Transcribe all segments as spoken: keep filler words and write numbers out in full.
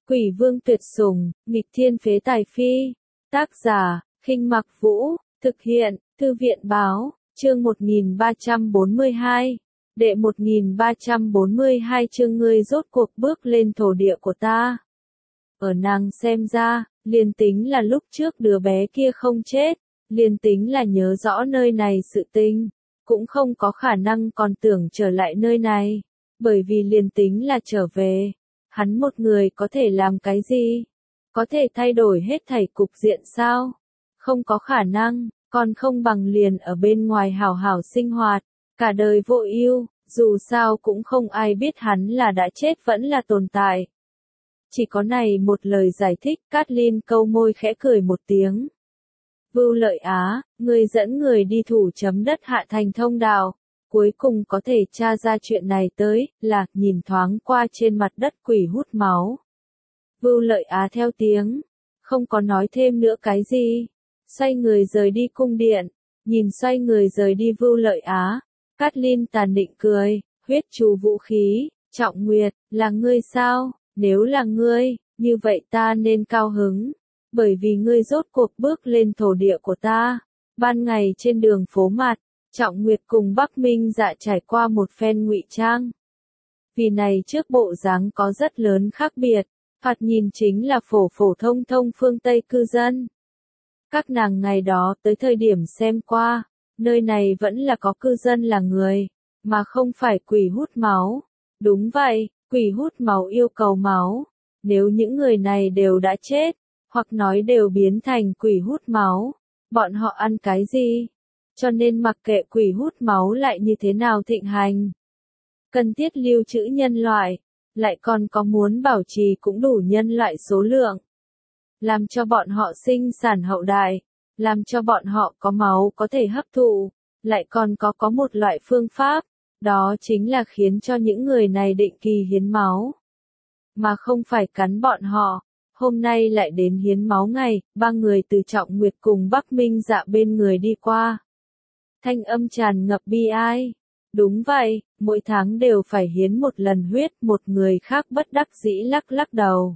Quỷ vương tuyệt sủng, nghịch thiên phế tài phi. Tác giả, Khinh Mặc Vũ, thực hiện, Thư viện báo, chương một nghìn ba trăm bốn mươi hai. Đệ một nghìn ba trăm bốn mươi hai chương ngươi rốt cuộc bước lên thổ địa của ta. Ở nàng xem ra, liền tính là lúc trước đứa bé kia không chết, liền tính là nhớ rõ nơi này sự tình, cũng không có khả năng còn tưởng trở lại nơi này, bởi vì liền tính là trở về, hắn một người có thể làm cái gì? Có thể thay đổi hết thảy cục diện sao? Không có khả năng, còn không bằng liền ở bên ngoài hảo hảo sinh hoạt, cả đời vô ưu, dù sao cũng không ai biết hắn là đã chết vẫn là tồn tại. Chỉ có này một lời giải thích, Cát-Linh câu môi khẽ cười một tiếng. Vưu Lợi Á, ngươi dẫn người đi thủ chấm đất hạ thành thông đạo, cuối cùng có thể tra ra chuyện này tới, là, nhìn thoáng qua trên mặt đất quỷ hút máu. Vưu Lợi Á theo tiếng, không có nói thêm nữa cái gì, xoay người rời đi cung điện, nhìn xoay người rời đi Vưu Lợi Á, Cát-Linh tàn định cười, huyết chú vũ khí, Trọng Nguyệt, là ngươi sao? Nếu là ngươi, như vậy ta nên cao hứng, bởi vì ngươi rốt cuộc bước lên thổ địa của ta. Ban ngày trên đường phố mặt, Trọng Nguyệt cùng Bắc Minh Dạ trải qua một phen ngụy trang. Vì này trước bộ dáng có rất lớn khác biệt, thoạt nhìn chính là phổ phổ thông thông phương Tây cư dân. Các nàng ngày đó tới thời điểm xem qua, nơi này vẫn là có cư dân là người, mà không phải quỷ hút máu. Đúng vậy. Quỷ hút máu yêu cầu máu, nếu những người này đều đã chết, hoặc nói đều biến thành quỷ hút máu, bọn họ ăn cái gì? Cho nên mặc kệ quỷ hút máu lại như thế nào thịnh hành, cần thiết lưu trữ nhân loại, lại còn có muốn bảo trì cũng đủ nhân loại số lượng, làm cho bọn họ sinh sản hậu đại, làm cho bọn họ có máu có thể hấp thụ, lại còn có có một loại phương pháp. Đó chính là khiến cho những người này định kỳ hiến máu, mà không phải cắn bọn họ. Hôm nay lại đến hiến máu ngày, ba người từ Trọng Nguyệt cùng Bắc Minh Dạ bên người đi qua. Thanh âm tràn ngập bi ai. Đúng vậy, mỗi tháng đều phải hiến một lần huyết, một người khác bất đắc dĩ lắc lắc đầu.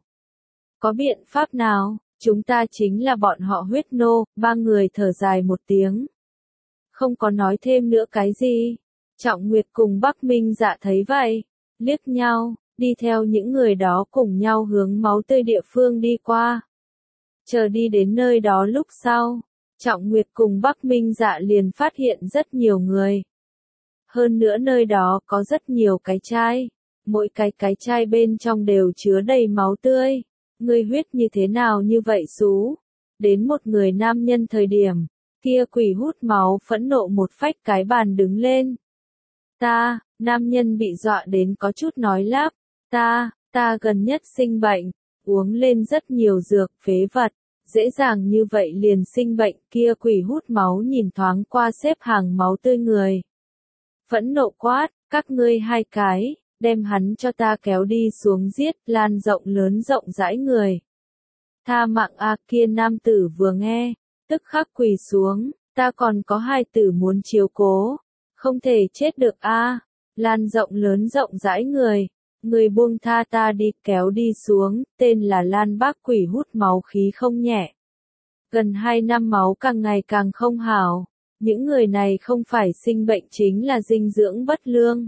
Có biện pháp nào, chúng ta chính là bọn họ huyết nô, ba người thở dài một tiếng. Không có nói thêm nữa cái gì. Trọng Nguyệt cùng Bắc Minh Dạ thấy vậy, liếc nhau, đi theo những người đó cùng nhau hướng máu tươi địa phương đi qua. Chờ đi đến nơi đó lúc sau, Trọng Nguyệt cùng Bắc Minh Dạ liền phát hiện rất nhiều người. Hơn nữa nơi đó có rất nhiều cái chai, mỗi cái cái chai bên trong đều chứa đầy máu tươi. Ngươi huyết như thế nào như vậy xú? Đến một người nam nhân thời điểm, kia quỷ hút máu phẫn nộ một phách cái bàn đứng lên. Ta, nam nhân bị dọa đến có chút nói lắp, ta, ta gần nhất sinh bệnh, uống lên rất nhiều dược phế vật, dễ dàng như vậy liền sinh bệnh. Kia quỷ hút máu nhìn thoáng qua xếp hàng máu tươi người. Phẫn nộ quát, các ngươi hai cái, đem hắn cho ta kéo đi xuống giết, lan rộng lớn rộng rãi người. Tha mạng a. Kia nam tử vừa nghe, tức khắc quỳ xuống, ta còn có hai tử muốn chiếu cố. Không thể chết được a. À. Lan rộng lớn rộng rãi người, người buông tha ta đi, kéo đi xuống, tên là Lan Bác quỷ hút máu khí không nhẹ. Gần hai năm máu càng ngày càng không hảo, những người này không phải sinh bệnh chính là dinh dưỡng bất lương.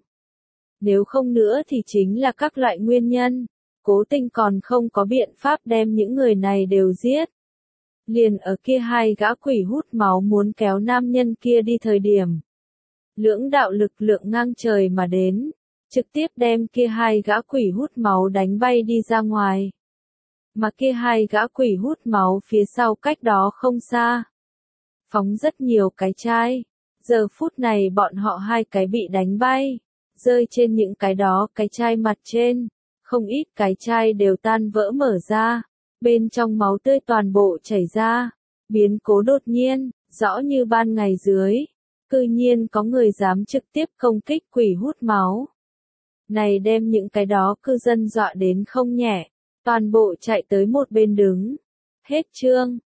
Nếu không nữa thì chính là các loại nguyên nhân, cố tình còn không có biện pháp đem những người này đều giết. Liền ở kia hai gã quỷ hút máu muốn kéo nam nhân kia đi thời điểm. Lưỡng đạo lực lượng ngang trời mà đến, trực tiếp đem kia hai gã quỷ hút máu đánh bay đi ra ngoài. Mà kia hai gã quỷ hút máu phía sau cách đó không xa. Phóng rất nhiều cái chai, giờ phút này bọn họ hai cái bị đánh bay, rơi trên những cái đó cái chai mặt trên, không ít cái chai đều tan vỡ mở ra, bên trong máu tươi toàn bộ chảy ra, biến cố đột nhiên, rõ như ban ngày dưới. Cư nhiên có người dám trực tiếp công kích quỷ hút máu. Này đem những cái đó cư dân dọa đến không nhẹ, toàn bộ chạy tới một bên đứng. Hết chương.